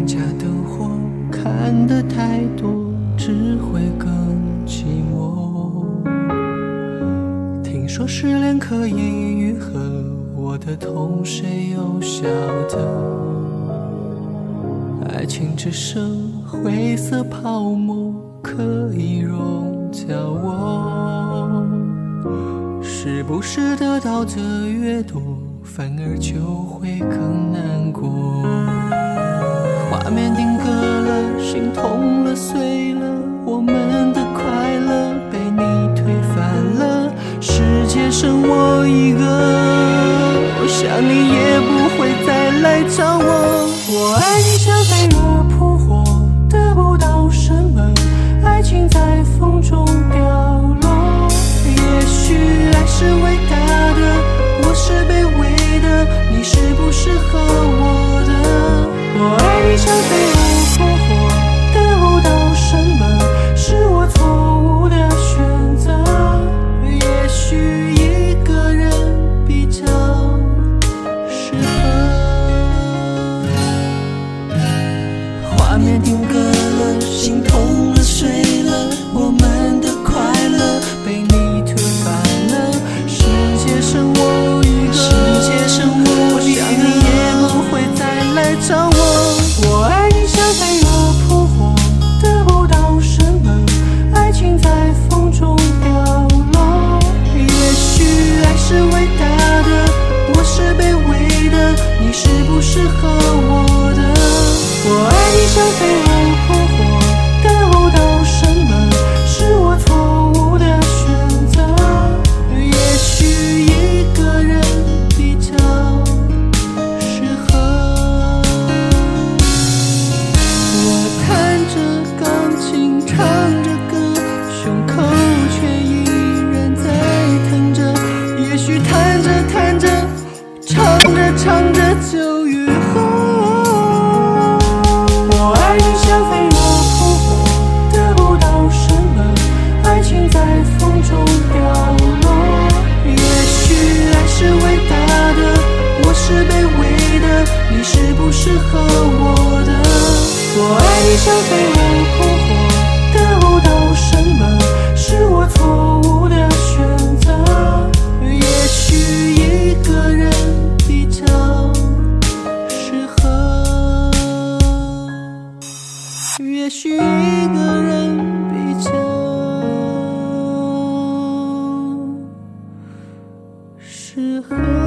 家灯火看得太多，只会更寂寞。听说失恋可以愈合，我的痛谁又晓得？爱情只剩灰色泡沫，可以溶掉我。是不是得到的越多，反而就会更难过？画面定格了，心痛了，碎了，我们的快乐被你推翻了，世界剩我一个，我想你也不会再来找我。我爱你像飞蛾扑火，得不到什么，爱情在风中掉落。也许爱是伟大的，我是卑微的，你是不适合我的。我爱你像飞蛾扑火，得不到什么，是我错误的选择。也许一个人比较适合。画面定格了，心痛了，碎了，我们的快乐被你推翻了，世界剩我一个，我想你也不会再来找我。我爱你像飞蛾扑火，得不到什么，爱情在风中掉落。也许爱是伟大的，我是卑微的，你是不适合我的。我爱你像飞蛾扑火，得不到什么，是我错误的选择。也许一个人比较适合。我弹着钢琴，唱着歌，胸口却依然在疼着。也许弹着弹着，唱着唱着就愈合。我爱你像飞蛾扑火，得不到什么，爱情在风中掉落。也许爱是伟大的，我是卑微的，你是不适合我的。我爱你像飞蛾扑火，得不到什么，是我错误的选择。也许一个人比较适合，也许一个人比较适合。